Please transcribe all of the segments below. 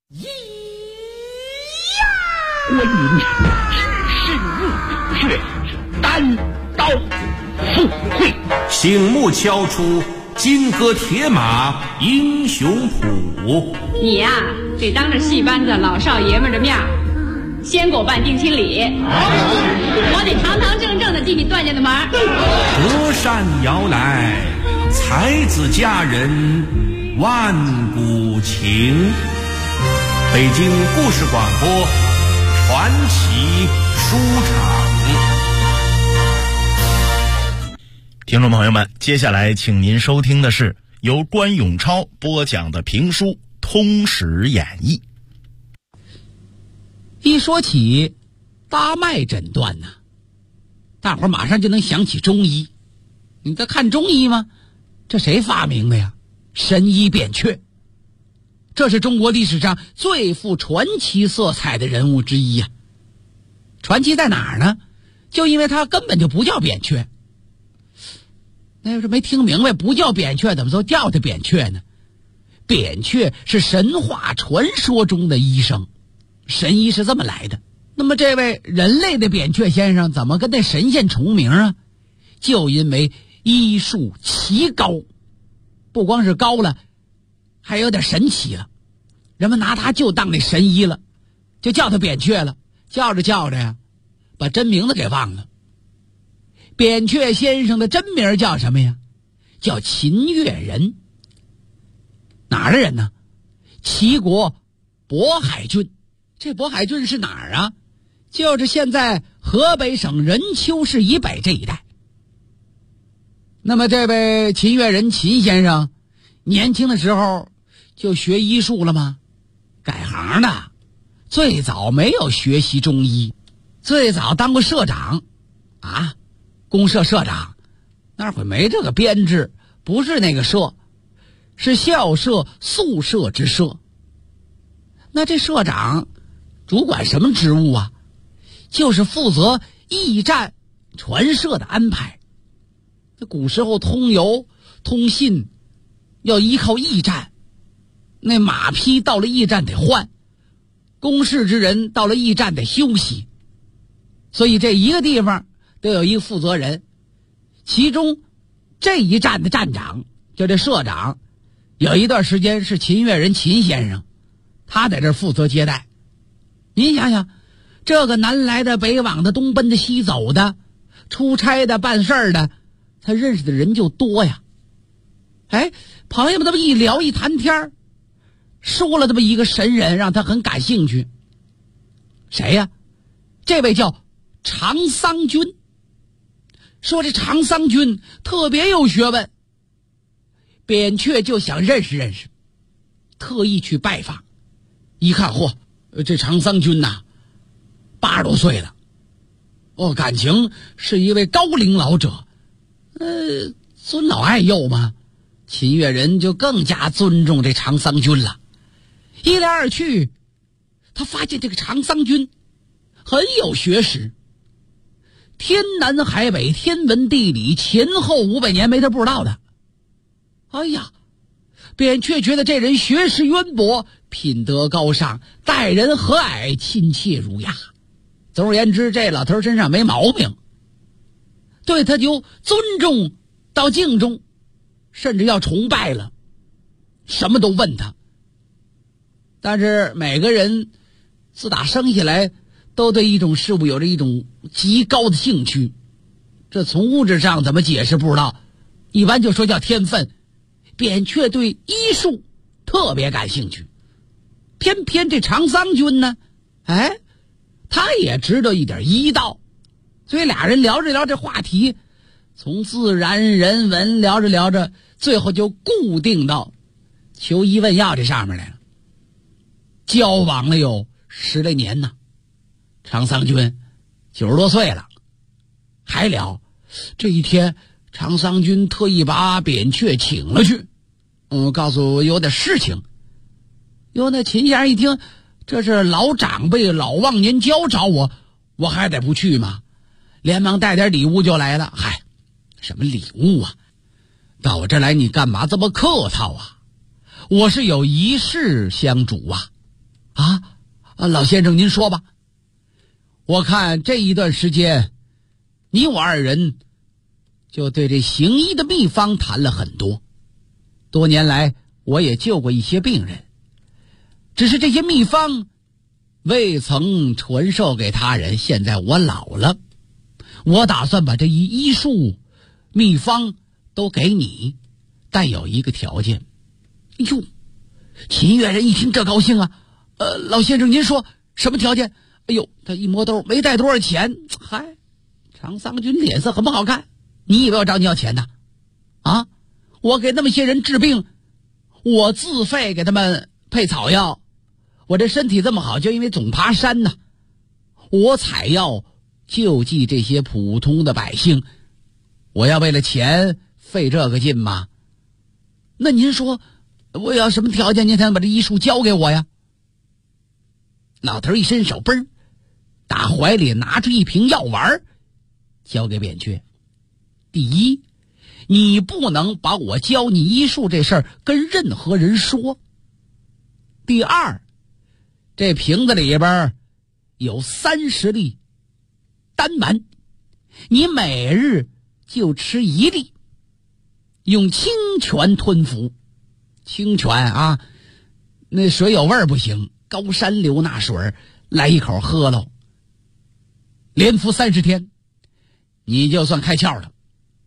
观音只身入血，单刀赴会， 醒目敲出金戈铁马英雄谱。 你呀，得当着戏班子老少爷们的面先给我办定亲礼，我得堂堂正正的进你段家的门。 隔山摇来，才子佳人万古情。北京故事广播传奇书场。 听众朋友们，接下来请您收听的是由关永超播讲的评书《通史演义》。 一说起搭脉诊断呢，大伙儿马上就能想起中医。你在看中医吗？这谁发明的呀？神医扁鹊。这是中国历史上最富传奇色彩的人物之一呀。传奇在哪儿呢？就因为他根本就不叫扁鹊。那要是没听明白，不叫扁鹊，怎么都叫他扁鹊呢？扁鹊是神话传说中的医生，神医是这么来的。那么这位人类的扁鹊先生怎么跟那神仙重名啊？就因为医术奇高，不光是高了，还有点神奇了。人们拿他就当那神医了，就叫他扁鹊了。叫着叫着呀，把真名字给忘了。扁鹊先生的真名叫什么呀？叫秦越人。哪儿的人呢？齐国渤海郡。这渤海郡是哪儿啊？就是现在河北省任丘市以北这一带。那么这位秦越人秦先生年轻的时候就学医术了吗？改行的，最早没有学习中医，最早当过社长啊，公社社长。那会没这个编制，不是那个社，是校社宿舍之社。那这社长主管什么职务啊？就是负责驿站传社的安排。这古时候通邮通信要依靠驿站，那马匹到了驿站得换，公事之人到了驿站得休息，所以这一个地方都有一个负责人。其中这一站的站长就这社长，有一段时间是秦越人秦先生，他在这儿负责接待。您想想，这个南来的北往的东奔的西走的，出差的办事儿的，他认识的人就多呀。哎，朋友们这么一聊一谈天，说了这么一个神人，让他很感兴趣。谁呀？这位叫常桑君。说这常桑君特别有学问，扁鹊就想认识认识，特意去拜访。一看，嚯，这常桑君呐，80多岁了，感情是一位高龄老者，尊老爱幼嘛。秦越人就更加尊重这常桑君了。一来二去，他发现这个常桑君很有学识，天南海北，天文地理，前后500年没他不知道的。哎呀，扁鹊觉得这人学识渊博，品德高尚，待人和蔼，亲切儒雅。总而言之，这老头身上没毛病，对他就尊重到敬重，甚至要崇拜了，什么都问他。但是每个人自打生下来都对一种事物有着一种极高的兴趣，这从物质上怎么解释不知道，一般就说叫天分。扁鹊对医术特别感兴趣，偏偏这常桑君呢，他也知道一点医道，所以俩人聊着聊这话题，从自然人文聊着聊着，最后就固定到求医问药这上面来了。交往了有10来年呢，常桑君90多岁了，还聊。这一天，常桑君特意把扁鹊请了去，告诉我有点事情。那秦先生一听，这是老长辈老忘年交找我，我还得不去吗？连忙带点礼物就来了。嗨，什么礼物啊？到我这来你干嘛这么客套啊？我是有一事相主啊。 老先生您说吧。我看这一段时间你我二人就对这行医的秘方谈了很多，多年来我也救过一些病人，只是这些秘方未曾传授给他人。现在我老了，我打算把这一医术秘方都给你，但有一个条件。哎呦，秦越人一听这高兴啊，老先生您说什么条件？哎呦，他一摸兜没带多少钱。嗨，常桑君脸色很不好看，你以为我找你要钱呢？啊，我给那么些人治病，我自费给他们配草药，我这身体这么好，就因为总爬山呢。我采药救济这些普通的百姓，我要为了钱费这个劲吗？那您说我要什么条件您才能把这医术交给我呀？老头一伸手，嘣，打怀里拿出一瓶药丸交给扁鹊。第一，你不能把我教你医术这事儿跟任何人说。第二，这瓶子里边有30粒丹丸，你每日就吃1粒，用清泉吞服。清泉啊，那水有味儿不行，高山流那水来一口喝喽，连服30天，你就算开窍了。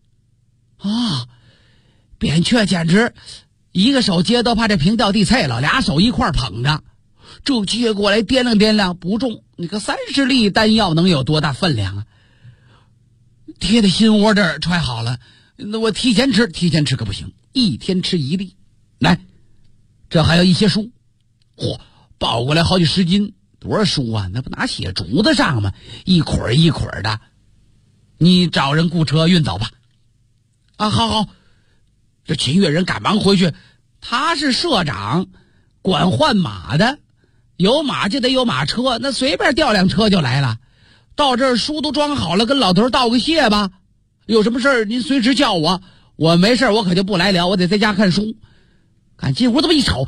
扁鹊简直一个手接都怕这瓶掉地菜了，俩手一块捧着，这接过来掂量掂量不中，你个30粒丹药能有多大分量啊？贴在心窝这儿揣好了，那我提前吃可不行，一天吃1粒。来，这还有一些书，抱过来好几10斤，多少书啊？那不拿血竹子上吗？一捆一捆的，你找人雇车运走吧。好，这秦越人赶忙回去，他是社长，管换马的，有马就得有马车，那随便调辆车就来了。到这儿书都装好了，跟老头道个谢吧。有什么事儿您随时叫我，我没事我可就不来了，我得在家看书。赶进屋这么一瞅，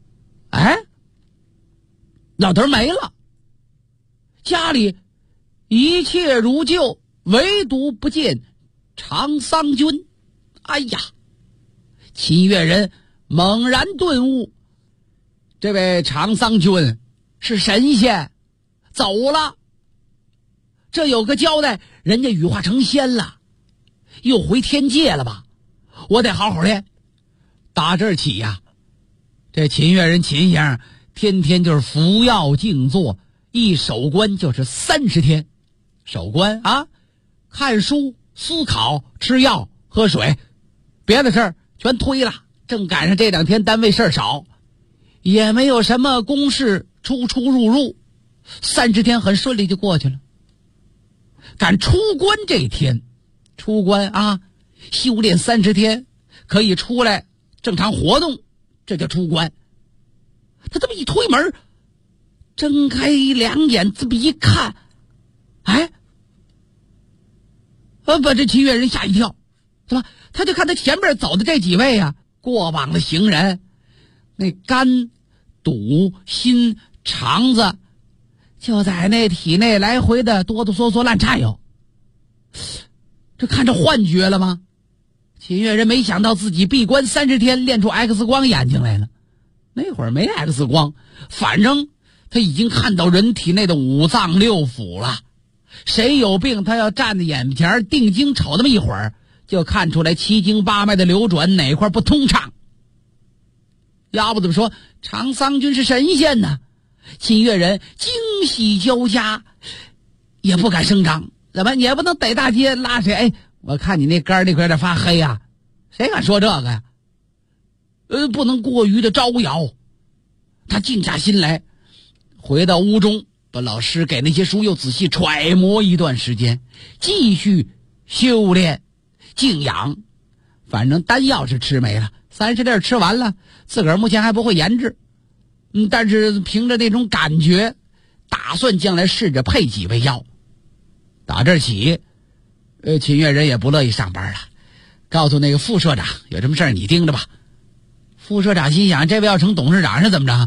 老头没了，家里一切如旧，唯独不见常桑君。哎呀，秦越人猛然顿悟，这位常桑君是神仙，走了。这有个交代，人家羽化成仙了，又回天界了吧？我得好好练。打这儿起呀，这秦越人秦先生天天就是服药静坐，一守关就是30天。守关啊，看书、思考、吃药、喝水，别的事儿全推了。正赶上这2天单位事儿少，也没有什么公事出入，30天很顺利就过去了。赶出关这天，出关啊，修炼30天可以出来正常活动，这叫出关。他这么一推门，睁开2眼这么一看，把这秦越人吓一跳。怎么？他就看他前面走的这几位啊，过往的行人，那肝、肚、心、肠子就在那体内来回的哆哆嗦嗦乱颤悠。这看着幻觉了吗？秦越人没想到自己闭关30天练出 X 光眼睛来了。那会儿没 X 光，反正他已经看到人体内的5脏6腑了。谁有病，他要站在眼前定睛瞅那么一会儿，就看出来7经8脉的流转哪块不通畅。要不怎么说常桑君是神仙呢？秦越人惊喜交加，也不敢声张。怎么也不能逮大街拉谁？我看你那肝那块有点发黑啊，谁敢说这个呀？不能过于的招摇。他静下心来，回到屋中，把老师给那些书又仔细揣摩一段时间，继续修炼静养。反正丹药是吃没了，30粒吃完了，自个儿目前还不会研制，但是凭着那种感觉，打算将来试着配几味药。打这儿起，秦越人也不乐意上班了，告诉那个副社长，有什么事儿你盯着吧。副社长心想，这位要成董事长是怎么着？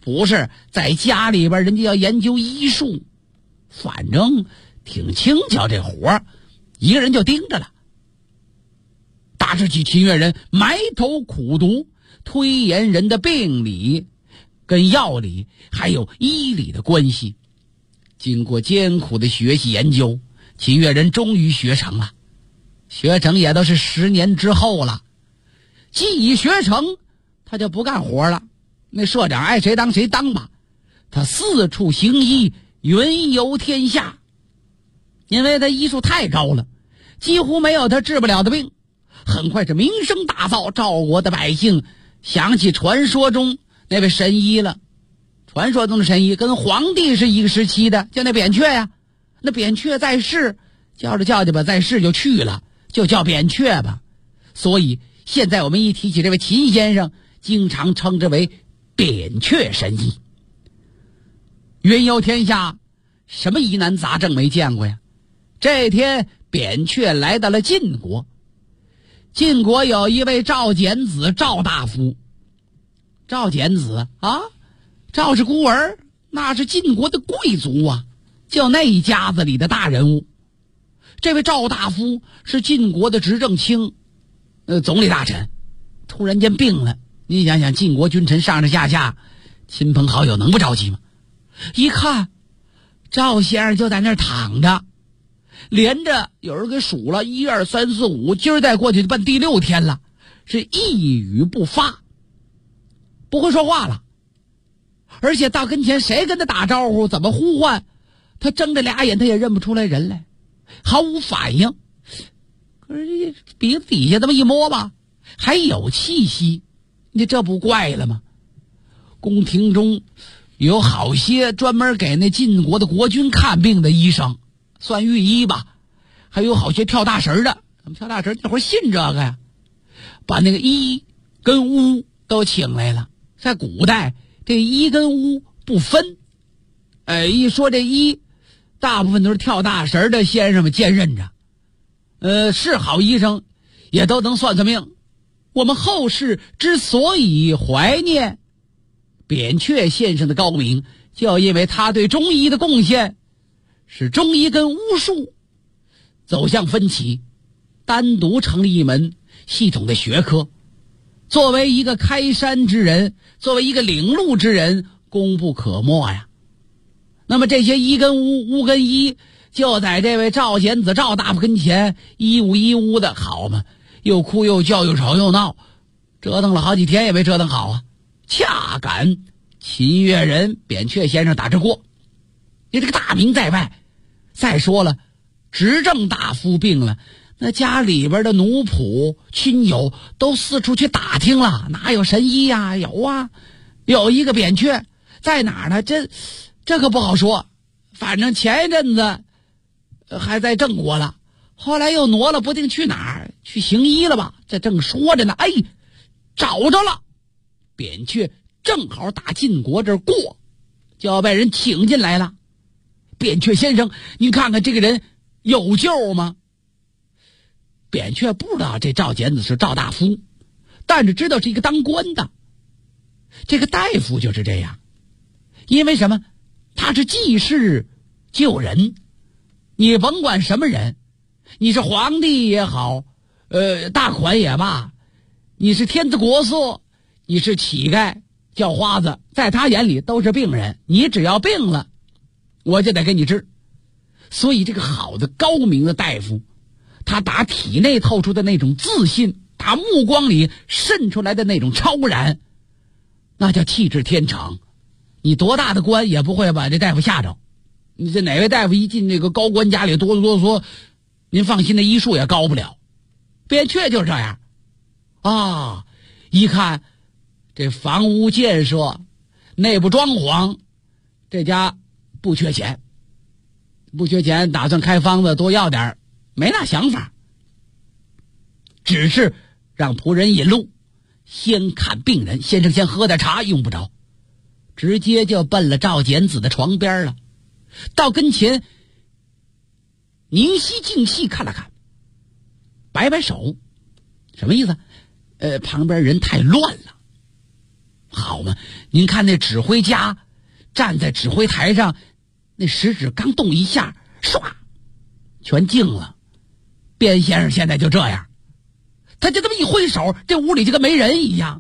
不是在家里边人家要研究医术，反正挺轻巧，这活儿一个人就盯着了。大师起秦越人埋头苦读，推演人的病理跟药理还有医理的关系。经过艰苦的学习研究，秦越人终于学成了。学成也都是10年之后了。既已学成，他就不干活了。那社长爱谁当谁当吧，他四处行医，云游天下。因为他医术太高了，几乎没有他治不了的病。很快是名声大噪，赵国的百姓想起传说中那位神医了。传说中的神医跟皇帝是一个时期的，叫那扁鹊呀。那扁鹊在世，叫着吧，在世就去了，就叫扁鹊吧。所以现在我们一提起这位秦先生，经常称之为扁鹊神医。云游天下，什么疑难杂症没见过呀？这天扁鹊来到了晋国。晋国有一位赵简子，赵大夫。赵简子啊，赵是孤儿，那是晋国的贵族啊，就那一家子里的大人物。这位赵大夫是晋国的执政卿，总理大臣，突然间病了。你想想，晋国君臣上上下，亲朋好友能不着急吗？一看赵先生就在那儿躺着，连着有人给数了1、2、3、4、5，今儿再过去就奔第6天了，是一语不发，不会说话了。而且到跟前谁跟他打招呼，怎么呼唤，他睁着俩眼他也认不出来人来，毫无反应。可是这鼻子底下这么一摸吧，还有气息，你这不怪了吗？宫廷中有好些专门给那晋国的国君看病的医生，算御医吧，还有好些跳大神的。跳大神那会儿信这个呀，把那个医跟巫都请来了。在古代这医跟巫不分，一说这医，大部分都是跳大神的先生们兼任着，是好医生也都能算命。我们后世之所以怀念扁鹊先生的高明，就因为他对中医的贡献，使中医跟巫术走向分歧，单独成立一门系统的学科。作为一个开山之人，作为一个领路之人，功不可没呀。那么这些医跟巫，巫跟医，就在这位赵简子赵大夫跟前一五一巫的，好嘛，又哭又叫又吵又闹，折腾了好几天也没折腾好啊。恰赶秦越人扁鹊先生打这过，你这个大名在外。再说了，执政大夫病了，那家里边的奴仆亲友都四处去打听了，哪有神医呀？有啊，有一个扁鹊，在哪儿呢？这可不好说。反正前一阵子还在郑国了，后来又挪了，不定去哪儿，去行医了吧？这正说着呢，找着了。扁鹊正好打晋国这儿过，就要被人请进来了。扁鹊先生，您看看这个人有救吗？扁鹊不知道这赵简子是赵大夫，但是知道是一个当官的。这个大夫就是这样，因为什么？他是济世救人。你甭管什么人，你是皇帝也好，大款也罢，你是天子国色，你是乞丐叫花子，在他眼里都是病人。你只要病了，我就得给你治。所以这个好的高明的大夫，他打体内透出的那种自信，打目光里渗出来的那种超然，那叫气质天成。你多大的官也不会把这大夫吓着。你这哪位大夫一进这个高官家里哆哆嗦，您放心，的医术也高不了。扁鹊就是这样啊，一看这房屋建设内部装潢，这家不缺钱，打算开方子多要点，没那想法，只是让仆人引路，先看病人。先生先喝点茶，用不着，直接就奔了赵简子的床边了。到跟前凝息静气看了看，摆摆手，什么意思？旁边人太乱了， 好嘛，您看那指挥家站在指挥台上，那食指刚动一下，唰，全静了。卞先生现在就这样，他就这么一挥手，这屋里就跟没人一样。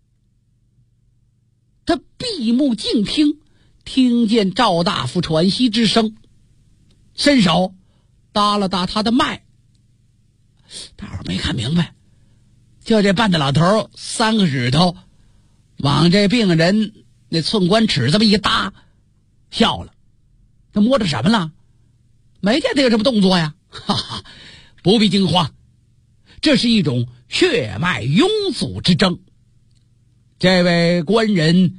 他闭目静听，听见赵大夫喘息之声，伸手搭了搭他的脉。大伙儿没看明白，就这半大老头3个指头往这病人那寸关尺这么一搭，笑了。他摸着什么了？没见他有什么动作呀。哈哈，不必惊慌，这是一种血脉拥阻之症。这位官人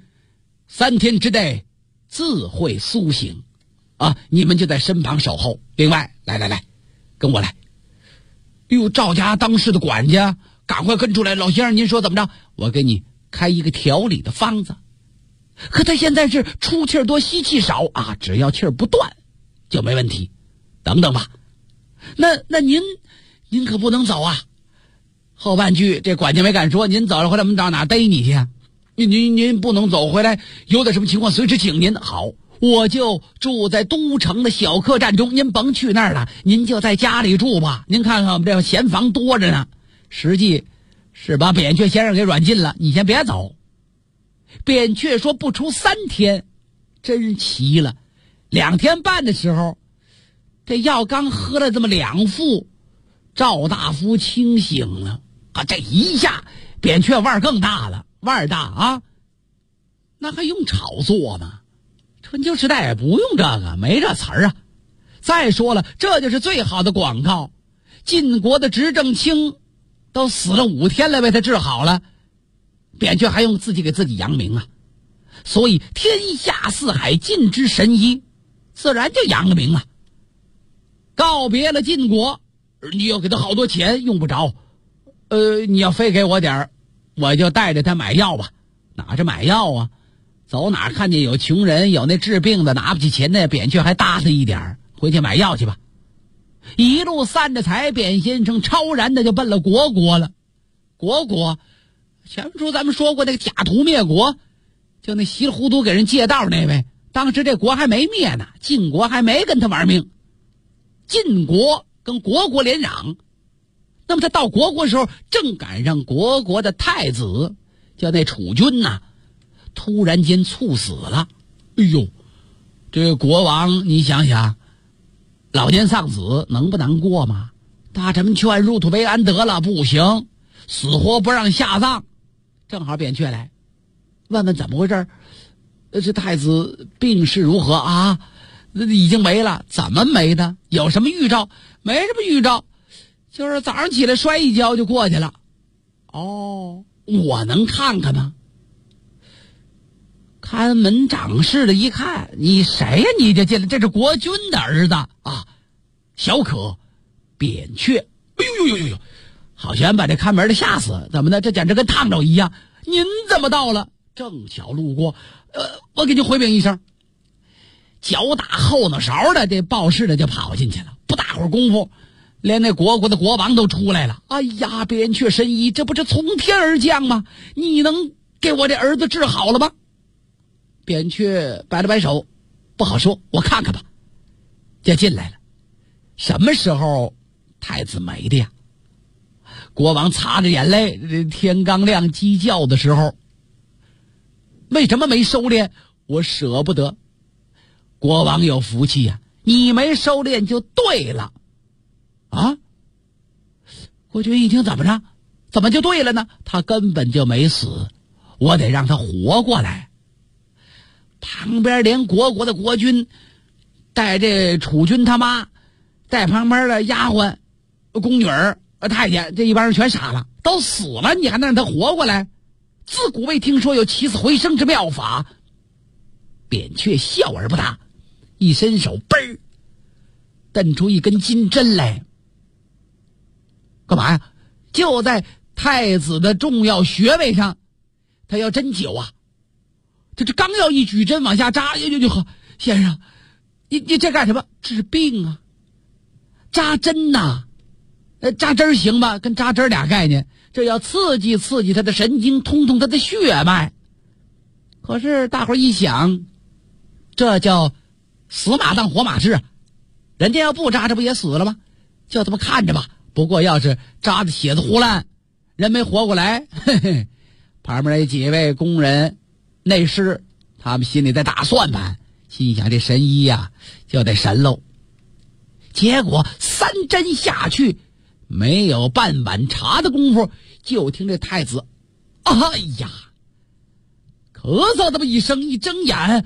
3天之内自会苏醒啊！你们就在身旁守候。另外，来，跟我来。哟，赵家当时的管家赶快跟出来。老先生，您说怎么着？我给你开一个调理的方子。可他现在是出气多吸气少啊，只要气儿不断就没问题。等等吧，那您可不能走啊！后半句这管家没敢说，您走了回来我们到哪逮你去？您不能走回来，有点什么情况随时请您。好，我就住在都城的小客栈中，您甭去那儿了，您就在家里住吧。您看看我们这闲房多着呢。实际是把扁鹊先生给软禁了，你先别走。扁鹊说不出3天，真奇了。2天半的时候，这药刚喝了这么2副，赵大夫清醒了啊！这一下扁鹊腕儿更大了，腕儿大啊，那还用炒作吗？春秋时代也不用这个，没这词儿啊。再说了，这就是最好的广告。晋国的执政卿都死了5天了，被他治好了，扁鹊还用自己给自己扬名啊。所以天下四海尽知神医，自然就扬了名啊。告别了晋国，你要给他好多钱用不着，你要非给我点儿，我就带着他买药吧。哪是买药啊？走哪看见有穷人，有那治病的拿不起钱的，扁鹊还搭他一点儿，回去买药去吧。一路散着财，扁先生超然的就奔了国了。国前面说咱们说过那个假途灭国，就那稀里糊涂给人借道那位，当时这国还没灭呢，晋国还没跟他玩命。晋国跟国连壤，那么他到国的时候，正赶上国的太子叫那楚军呐，突然间猝死了。哎呦，这个国王你想想，老年丧子能不难过吗？大臣们劝入土为安得了，不行，死活不让下葬。正好扁鹊来问问怎么回事，这太子病势如何啊？已经没了。怎么没的？有什么预兆？没什么预兆，就是早上起来摔一跤就过去了。哦，我能看看吗？看门掌事的一看，你谁呀？你这进来，这是国君的儿子啊，小可扁鹊。哎呦，好悬把这看门的吓死。怎么的？这简直跟烫着一样。您怎么到了？正巧路过，我给您回禀一声。脚打后脑勺的这报事的就跑进去了，不大会儿功夫，连那国的国王都出来了。哎呀，扁鹊神医，这不是从天而降吗？你能给我这儿子治好了吗？扁鹊摆了摆手，不好说，我看看吧。就进来了。什么时候太子没的呀？国王擦着眼泪，天刚亮鸡叫的时候。为什么没收敛？我舍不得。国王有福气呀，你没收敛就对了。啊？国君一听怎么着？怎么就对了呢？他根本就没死，我得让他活过来。旁边连国的国君带这楚军他妈，带旁边的丫鬟、宫女儿、太监，这一帮人全傻了，都死了，你还能让他活过来？自古未听说有起死回生之妙法。扁鹊笑而不答，一伸手，嘣儿，蹬出一根金针来。干嘛呀？就在太子的重要穴位上，他要针灸啊。这刚要一举针往下扎，先生，你这干什么？治病啊，扎针呐。扎针行吗？跟扎针俩概念。这要刺激他的神经，通他的血脉。 可是大伙儿一想，这叫死马当活马治啊！人家要不扎，这不也死了吗？就这么看着吧。不过要是扎的血子糊烂，人没活过来，嘿嘿，旁边那几位工人内侍，他们心里在打算盘，心想这神医呀就得神喽。结果3针下去，没有半碗茶的功夫，就听这太子哎呀咳嗽这么一声，一睁眼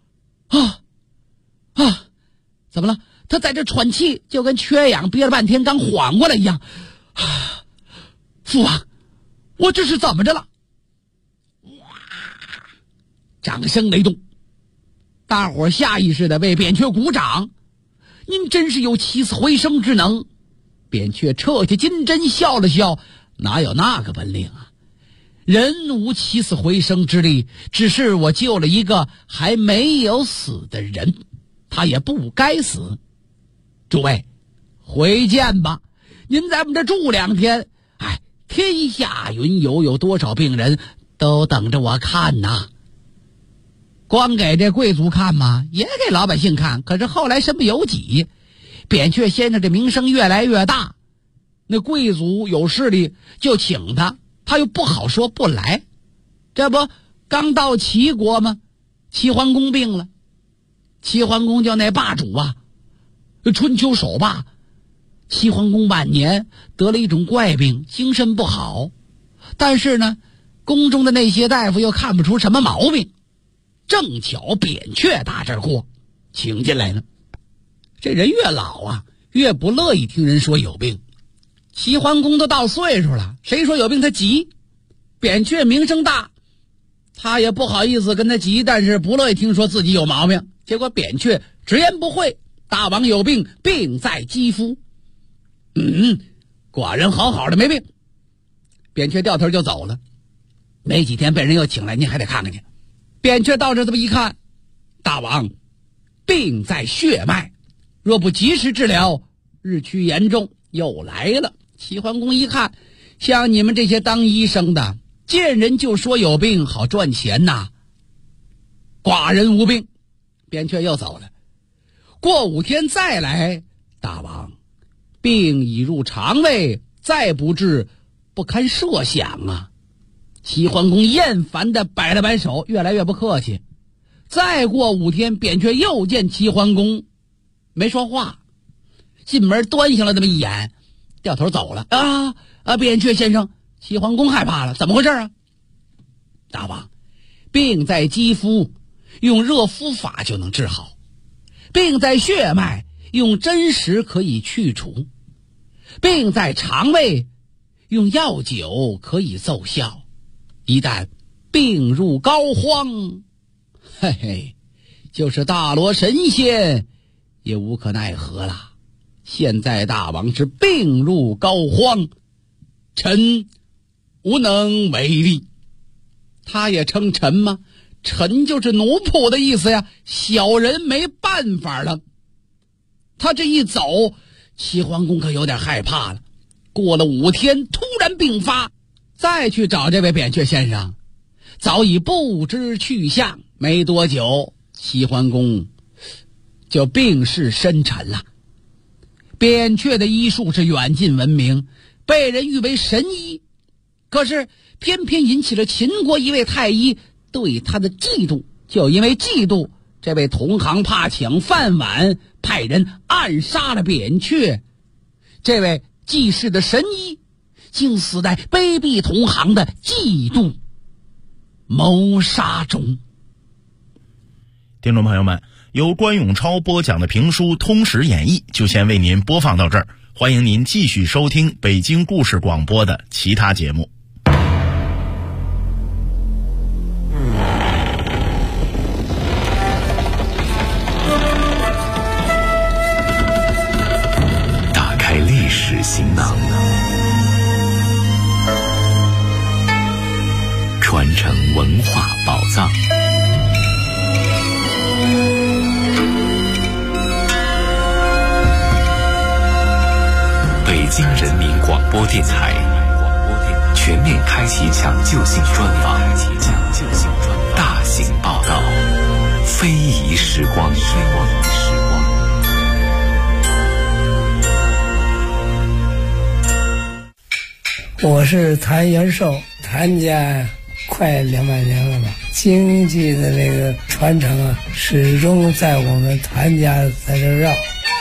怎么了？他在这喘气，就跟缺氧憋了半天刚缓过来一样。父王，我这是怎么着了？哇！掌声雷动，大伙下意识的为扁鹊鼓掌。您真是有起死回生之能。扁鹊撤下金针笑了笑，哪有那个本领啊？人无起死回生之力，只是我救了一个还没有死的人，他也不该死。诸位，回见吧。您在我们这住2天，天下云游，有多少病人都等着我看呐。光给这贵族看吗？也给老百姓看。可是后来身不由己，扁鹊先生这名声越来越大，那贵族有势力就请他，他又不好说不来。这不刚到齐国吗？齐桓公病了，齐桓公叫那霸主啊，春秋首霸。齐桓公晚年得了一种怪病，精神不好，但是呢，宫中的那些大夫又看不出什么毛病。正巧扁鹊打这儿过，请进来了。这人越老啊，越不乐意听人说有病。齐桓公都到岁数了，谁说有病他急。扁鹊名声大，他也不好意思跟他急，但是不乐意听说自己有毛病。结果扁鹊直言不讳，大王有病，病在肌肤。寡人好好的没病。扁鹊掉头就走了。没几天被人又请来，您还得看看去。扁鹊到这么一看，大王病在血脉，若不及时治疗，日趋严重。又来了。齐桓公一看，像你们这些当医生的，见人就说有病好赚钱呐。寡人无病。扁鹊又走了。过5天再来，大王病已入肠胃，再不治不堪设想啊。齐桓公厌烦地摆了摆手，越来越不客气。再过5天，扁鹊又见齐桓公，没说话，进门端详了这么一眼，掉头走了。扁鹊先生。齐桓公害怕了，怎么回事啊？大王，病在肌肤，用热敷法就能治好；病在血脉，用针石可以去除；病在肠胃，用药酒可以奏效。一旦病入膏肓，嘿嘿，就是大罗神仙也无可奈何了。现在大王是病入膏肓，臣无能为力。他也称臣吗？臣就是奴仆的意思呀，小人没办法了。他这一走，齐桓公可有点害怕了。过了5天，突然病发，再去找这位扁鹊先生，早已不知去向。没多久，齐桓公就病逝深沉了。扁鹊的医术是远近闻名，被人誉为神医，可是偏偏引起了秦国一位太医对他的嫉妒。就因为嫉妒，这位同行怕抢饭碗，派人暗杀了扁鹊。这位济世的神医竟死在卑鄙同行的嫉妒谋杀中。 听众朋友们，由关永超播讲的评书《通史演义》就先为您播放到这儿，欢迎您继续收听北京故事广播的其他节目。 打开历史行囊，传承文化宝藏。北京人民广播电台全面开启抢救性专访，大型忆时光。 我是谭元寿，谭家快200年了吧，京剧的那个传承啊，始终在我们谭家在这绕。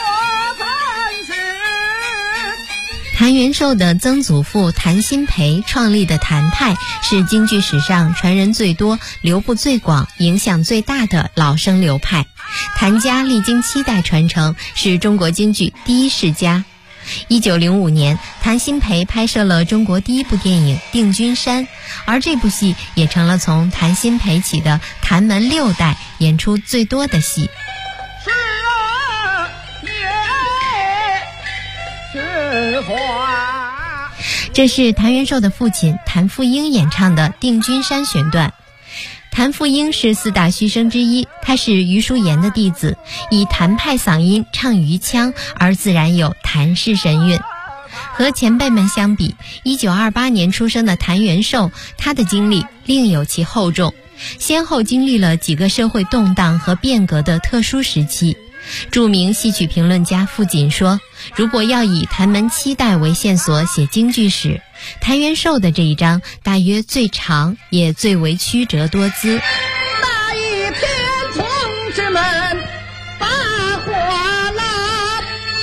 谭元寿的曾祖父谭鑫培创立的谭派是京剧史上传人最多、流布最广、影响最大的老生流派。谭家历经7代传承，是中国京剧第一世家。1905年，谭鑫培拍摄了中国第一部电影《定军山》，而这部戏也成了从谭鑫培起的谭门6代演出最多的戏。这是谭元寿的父亲谭富英演唱的《定军山》选段。谭富英是4大须生之一，他是余叔岩的弟子，以谭派嗓音唱余腔，而自然有谭氏神韵。和前辈们相比，1928年出生的谭元寿，他的经历另有其厚重，先后经历了几个社会动荡和变革的特殊时期。著名戏曲评论家傅锦说，如果要以谭门7代为线索写京剧史，谭元寿的这一章大约最长，也最为曲折多姿。 那一片同志们把火拉，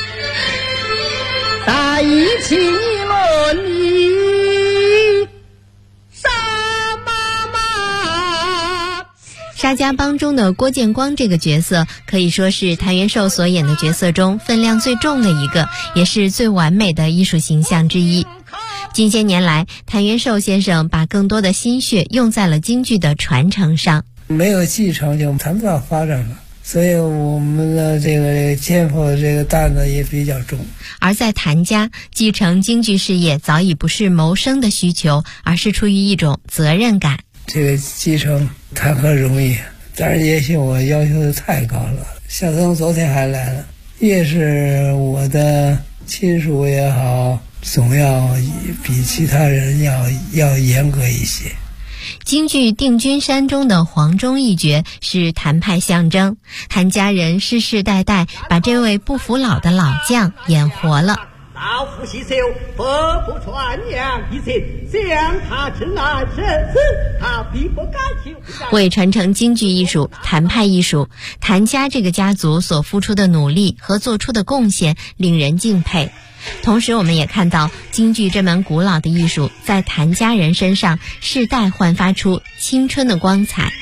大一起论理杀妈妈。 沙家浜中的郭建光这个角色可以说是谭元寿所演的角色中分量最重的一个，也是最完美的艺术形象之一。近些年来，谭元寿先生把更多的心血用在了京剧的传承上。 没有继承就谈不到发展了，所以我们的这个肩负的这个担子也比较重。 而在谭家，继承京剧事业早已不是谋生的需求，而是出于一种责任感。 这个继承谈何容易，但是也许我要求的太高了。小曾昨天还来了，越是我的亲属也好，总要比其他人要严格一些。 京剧《定军山》中的黄忠一角是谭派象征，谭家人世世代代把这位不服老的老将演活了。 老夫洗手，不传扬一切，向他之难生死，他必不敢求。 为传承京剧艺术、谭派艺术，谭家这个家族所付出的努力和做出的贡献令人敬佩。同时我们也看到京剧这门古老的艺术在谭家人身上世代焕发出青春的光彩。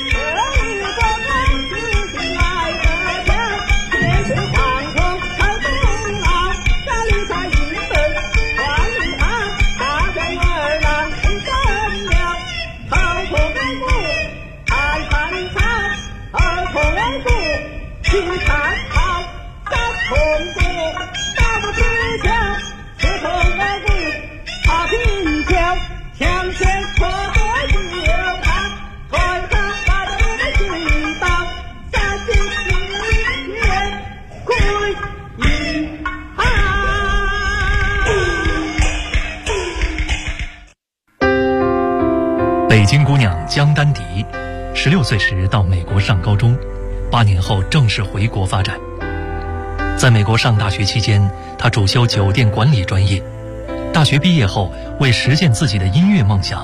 北京姑娘江丹迪，16岁时到美国上高中，8年后正式回国发展。在美国上大学期间，她主修酒店管理专业。大学毕业后，为实现自己的音乐梦想，